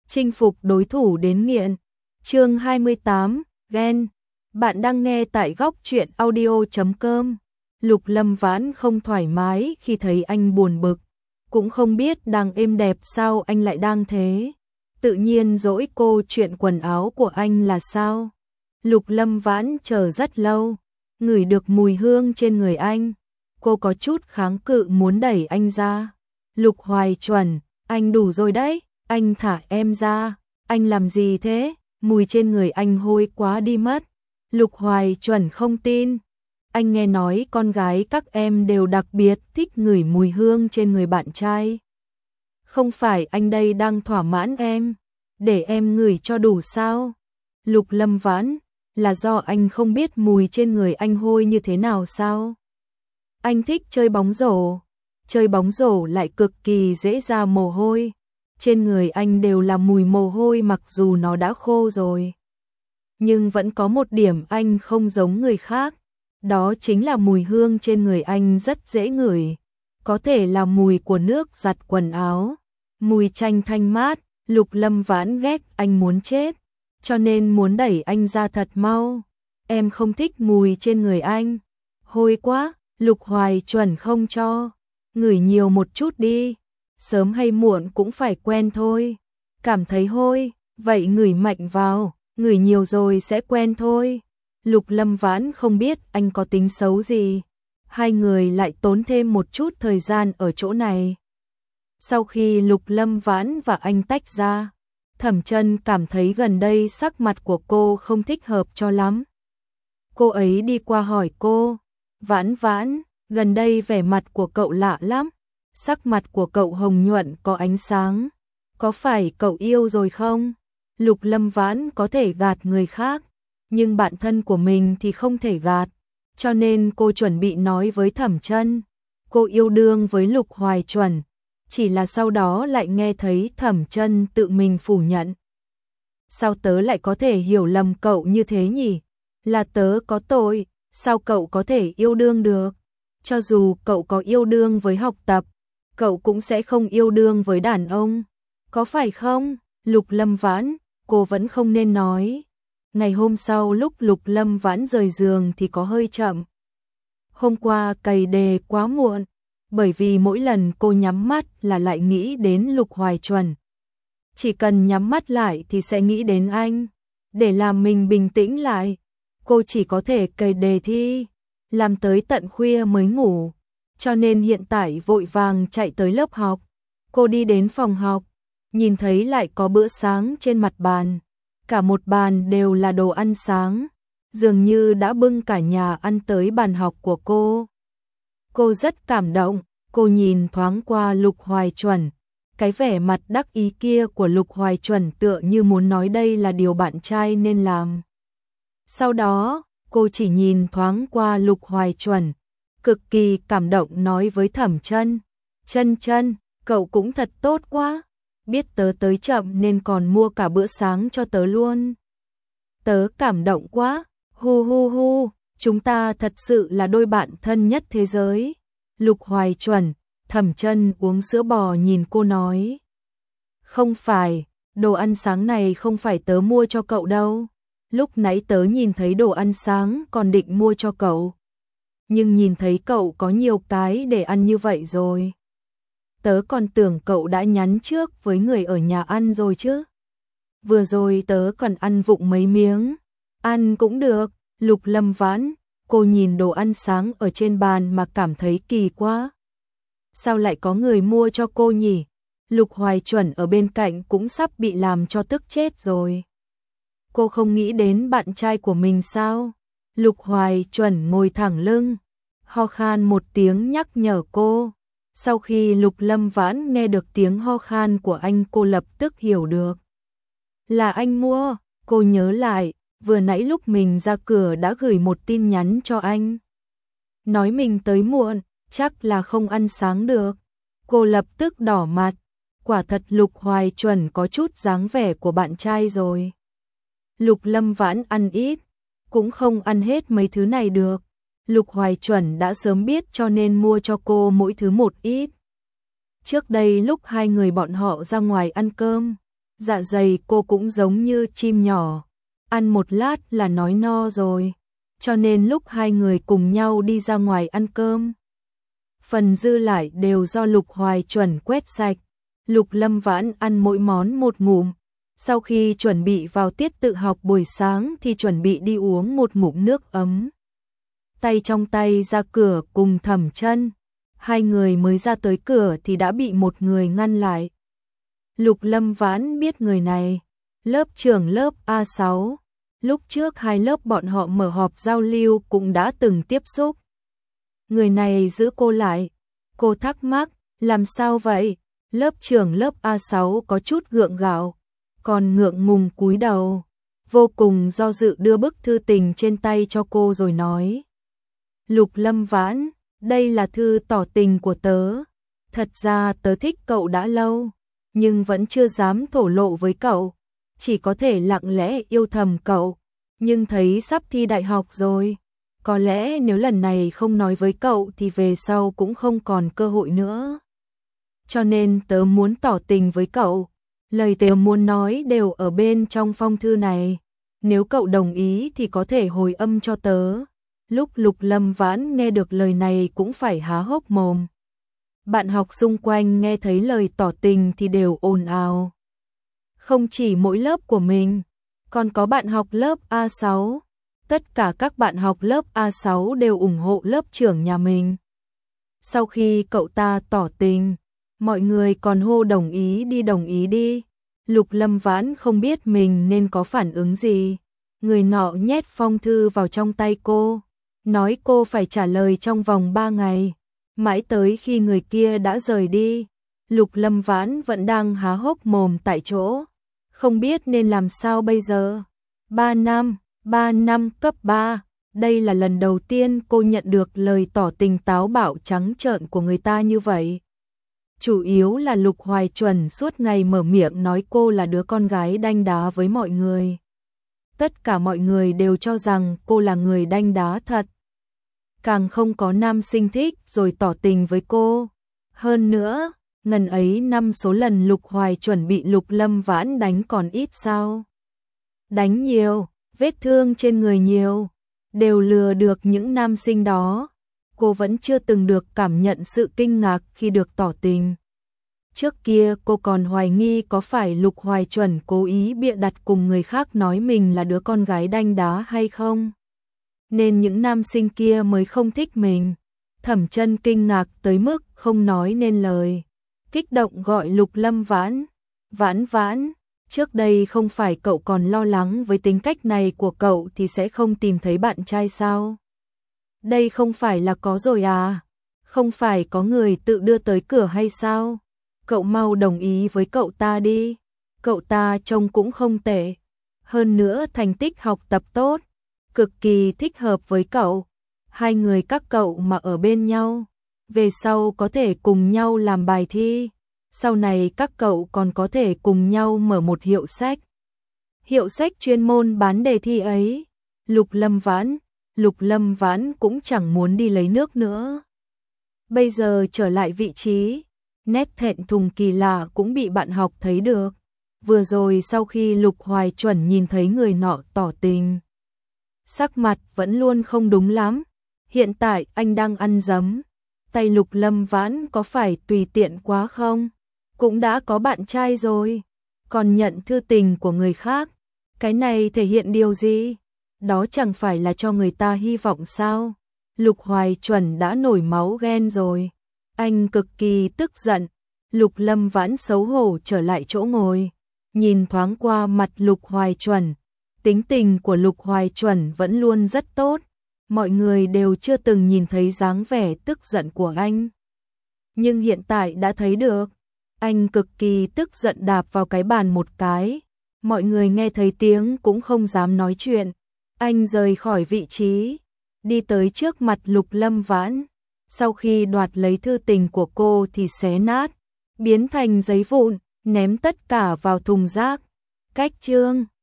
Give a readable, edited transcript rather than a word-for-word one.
chinh phục đối thủ đến nghiện. Chương 28, ghen. Bạn đang nghe tại góc truyện audio.com. Lục Lâm Vãn không thoải mái khi thấy anh buồn bực, cũng không biết đang êm đẹp sao anh lại đang thế. Tự nhiên dỗi cô chuyện quần áo của anh là sao? Lục Lâm Vãn chờ rất lâu, ngửi được mùi hương trên người anh. Cô có chút kháng cự muốn đẩy anh ra. Lục Hoài Chuẩn, anh đủ rồi đấy, anh thả em ra. Anh làm gì thế? Mùi trên người anh hôi quá đi mất. Lục Hoài Chuẩn không tin. Anh nghe nói con gái các em đều đặc biệt thích ngửi mùi hương trên người bạn trai. Không phải anh đây đang thỏa mãn em, để em ngửi cho đủ sao? Lục Lâm Vãn, là do anh không biết mùi trên người anh hôi như thế nào sao? Anh thích chơi bóng rổ lại cực kỳ dễ ra mồ hôi. Trên người anh đều là mùi mồ hôi mặc dù nó đã khô rồi. Nhưng vẫn có một điểm anh không giống người khác, đó chính là mùi hương trên người anh rất dễ ngửi. Có thể là mùi của nước giặt quần áo, mùi chanh thanh mát. Lục Lâm Vãn ghét anh muốn chết, cho nên muốn đẩy anh ra thật mau. Em không thích mùi trên người anh, hôi quá. Lục Hoài Chuẩn không cho, ngửi nhiều một chút đi, sớm hay muộn cũng phải quen thôi. Cảm thấy hôi, vậy ngửi mạnh vào, ngửi nhiều rồi sẽ quen thôi. Lục Lâm Vãn không biết anh có tính xấu gì. Hai người lại tốn thêm một chút thời gian ở chỗ này. Sau khi Lục Lâm Vãn và anh tách ra, Thẩm Chân cảm thấy gần đây sắc mặt của cô không thích hợp cho lắm. Cô ấy đi qua hỏi cô, Vãn Vãn, gần đây vẻ mặt của cậu lạ lắm, sắc mặt của cậu hồng nhuận có ánh sáng, có phải cậu yêu rồi không? Lục Lâm Vãn có thể gạt người khác, nhưng bạn thân của mình thì không thể gạt, cho nên cô chuẩn bị nói với Thẩm Chân, cô yêu đương với Lục Hoài Chuẩn, chỉ là sau đó lại nghe thấy Thẩm Chân tự mình phủ nhận. Sao tớ lại có thể hiểu lầm cậu như thế nhỉ? Là tớ có tội, sao cậu có thể yêu đương được? Cho dù cậu có yêu đương với học tập, cậu cũng sẽ không yêu đương với đàn ông, có phải không? Lục Lâm Vãn, cô vẫn không nên nói. Ngày hôm sau lúc Lục Lâm Vãn rời giường thì có hơi chậm. Hôm qua cày đề quá muộn, bởi vì mỗi lần cô nhắm mắt là lại nghĩ đến Lục Hoài Chuẩn. Chỉ cần nhắm mắt lại thì sẽ nghĩ đến anh. Để làm mình bình tĩnh lại, cô chỉ có thể cày đề thi, làm tới tận khuya mới ngủ, cho nên hiện tại vội vàng chạy tới lớp học. Cô đi đến phòng học, nhìn thấy lại có bữa sáng trên mặt bàn, cả một bàn đều là đồ ăn sáng, dường như đã bưng cả nhà ăn tới bàn học của cô. Cô rất cảm động, cô nhìn thoáng qua Lục Hoài Chuẩn, cái vẻ mặt đắc ý kia của Lục Hoài Chuẩn tựa như muốn nói đây là điều bạn trai nên làm. Sau đó, cô chỉ nhìn thoáng qua Lục Hoài Chuẩn, cực kỳ cảm động nói với Thẩm Chân, Chân Chân, cậu cũng thật tốt quá, biết tớ tới chậm nên còn mua cả bữa sáng cho tớ luôn. Tớ cảm động quá, hu hu hu, chúng ta thật sự là đôi bạn thân nhất thế giới. Lục Hoài Chuẩn, Thẩm Chân uống sữa bò nhìn cô nói, không phải, đồ ăn sáng này không phải tớ mua cho cậu đâu. Lúc nãy tớ nhìn thấy đồ ăn sáng còn định mua cho cậu, nhưng nhìn thấy cậu có nhiều cái để ăn như vậy rồi, tớ còn tưởng cậu đã nhắn trước với người ở nhà ăn rồi chứ. Vừa rồi tớ còn ăn vụng mấy miếng. Ăn cũng được. Lục Lâm Vãn, cô nhìn đồ ăn sáng ở trên bàn mà cảm thấy kỳ quá. Sao lại có người mua cho cô nhỉ? Lục Hoài Chuẩn ở bên cạnh cũng sắp bị làm cho tức chết rồi. Cô không nghĩ đến bạn trai của mình sao? Lục Hoài Chuẩn ngồi thẳng lưng, ho khan một tiếng nhắc nhở cô. Sau khi Lục Lâm Vãn nghe được tiếng ho khan của anh, cô lập tức hiểu được. Là anh mua, cô nhớ lại, vừa nãy lúc mình ra cửa đã gửi một tin nhắn cho anh. Nói mình tới muộn, chắc là không ăn sáng được. Cô lập tức đỏ mặt, quả thật Lục Hoài Chuẩn có chút dáng vẻ của bạn trai rồi. Lục Lâm Vãn ăn ít, cũng không ăn hết mấy thứ này được. Lục Hoài Chuẩn đã sớm biết cho nên mua cho cô mỗi thứ một ít. Trước đây lúc hai người bọn họ ra ngoài ăn cơm, Dạ dày cô cũng giống như chim nhỏ, ăn một lát là nói no rồi, cho nên lúc hai người cùng nhau đi ra ngoài ăn cơm, phần dư lại đều do Lục Hoài Chuẩn quét sạch. Lục Lâm Vãn ăn mỗi món một ngụm, sau khi chuẩn bị vào tiết tự học buổi sáng thì chuẩn bị đi uống một ngụm nước ấm. Tay trong tay ra cửa cùng Thẩm Chân, hai người mới ra tới cửa thì đã bị một người ngăn lại. Lục Lâm Vãn biết người này, lớp trưởng lớp A6, lúc trước hai lớp bọn họ mở họp giao lưu cũng đã từng tiếp xúc. Người này giữ cô lại, cô thắc mắc, làm sao vậy? Lớp trưởng lớp A6 có chút gượng gạo, còn ngượng ngùng cúi đầu, vô cùng do dự đưa bức thư tình trên tay cho cô rồi nói. Lục Lâm Vãn, đây là thư tỏ tình của tớ. Thật ra tớ thích cậu đã lâu, nhưng vẫn chưa dám thổ lộ với cậu, chỉ có thể lặng lẽ yêu thầm cậu, nhưng thấy sắp thi đại học rồi. Có lẽ nếu lần này không nói với cậu thì về sau cũng không còn cơ hội nữa. Cho nên tớ muốn tỏ tình với cậu, lời tớ muốn nói đều ở bên trong phong thư này. Nếu cậu đồng ý thì có thể hồi âm cho tớ. Lúc Lục Lâm Vãn nghe được lời này cũng phải há hốc mồm. Bạn học xung quanh nghe thấy lời tỏ tình thì đều ồn ào. Không chỉ mỗi lớp của mình, còn có bạn học lớp A6. Tất cả các bạn học lớp A6 đều ủng hộ lớp trưởng nhà mình. Sau khi cậu ta tỏ tình, mọi người còn hô đồng ý đi. Lục Lâm Vãn không biết mình nên có phản ứng gì. Người nọ nhét phong thư vào trong tay cô, nói cô phải trả lời trong vòng 3 ngày. Mãi tới khi người kia đã rời đi, Lục Lâm Vãn vẫn đang há hốc mồm tại chỗ, không biết nên làm sao bây giờ. 3 năm cấp 3, đây là lần đầu tiên cô nhận được lời tỏ tình táo bạo trắng trợn của người ta như vậy. Chủ yếu là Lục Hoài Chuẩn suốt ngày mở miệng nói cô là đứa con gái đanh đá với mọi người. Tất cả mọi người đều cho rằng cô là người đanh đá thật. Càng không có nam sinh thích rồi tỏ tình với cô. Hơn nữa, ngần ấy năm số lần Lục Hoài Chuẩn bị Lục Lâm Vãn đánh còn ít sao. Đánh nhiều, vết thương trên người nhiều, đều lừa được những nam sinh đó. Cô vẫn chưa từng được cảm nhận sự kinh ngạc khi được tỏ tình. Trước kia cô còn hoài nghi có phải Lục Hoài Chuẩn cố ý bịa đặt cùng người khác nói mình là đứa con gái đanh đá hay không. Nên những nam sinh kia mới không thích mình. Thẩm Chân kinh ngạc tới mức không nói nên lời. Kích động gọi Lục Lâm Vãn. Vãn Vãn, trước đây không phải cậu còn lo lắng với tính cách này của cậu thì sẽ không tìm thấy bạn trai sao? Đây không phải là có rồi à? Không phải có người tự đưa tới cửa hay sao? Cậu mau đồng ý với cậu ta đi. Cậu ta trông cũng không tệ. Hơn nữa thành tích học tập tốt, cực kỳ thích hợp với cậu. Hai người các cậu mà ở bên nhau, về sau có thể cùng nhau làm bài thi. Sau này các cậu còn có thể cùng nhau mở một hiệu sách. Hiệu sách chuyên môn bán đề thi ấy. Lục Lâm Vãn cũng chẳng muốn đi lấy nước nữa. Bây giờ trở lại vị trí, nét thẹn thùng kỳ lạ cũng bị bạn học thấy được. Vừa rồi sau khi Lục Hoài Chuẩn nhìn thấy người nọ tỏ tình, sắc mặt vẫn luôn không đúng lắm. Hiện tại anh đang ăn dấm. Tay Lục Lâm Vãn có phải tùy tiện quá không? Cũng đã có bạn trai rồi, còn nhận thư tình của người khác. Cái này thể hiện điều gì? Đó chẳng phải là cho người ta hy vọng sao? Lục Hoài Chuẩn đã nổi máu ghen rồi. Anh cực kỳ tức giận. Lục Lâm Vãn xấu hổ trở lại chỗ ngồi, nhìn thoáng qua mặt Lục Hoài Chuẩn. Tính tình của Lục Hoài Chuẩn vẫn luôn rất tốt. Mọi người đều chưa từng nhìn thấy dáng vẻ tức giận của anh. Nhưng hiện tại đã thấy được. Anh cực kỳ tức giận đạp vào cái bàn một cái. Mọi người nghe thấy tiếng cũng không dám nói chuyện. Anh rời khỏi vị trí, đi tới trước mặt Lục Lâm Vãn. Sau khi đoạt lấy thư tình của cô thì xé nát, biến thành giấy vụn, ném tất cả vào thùng rác. Cách chương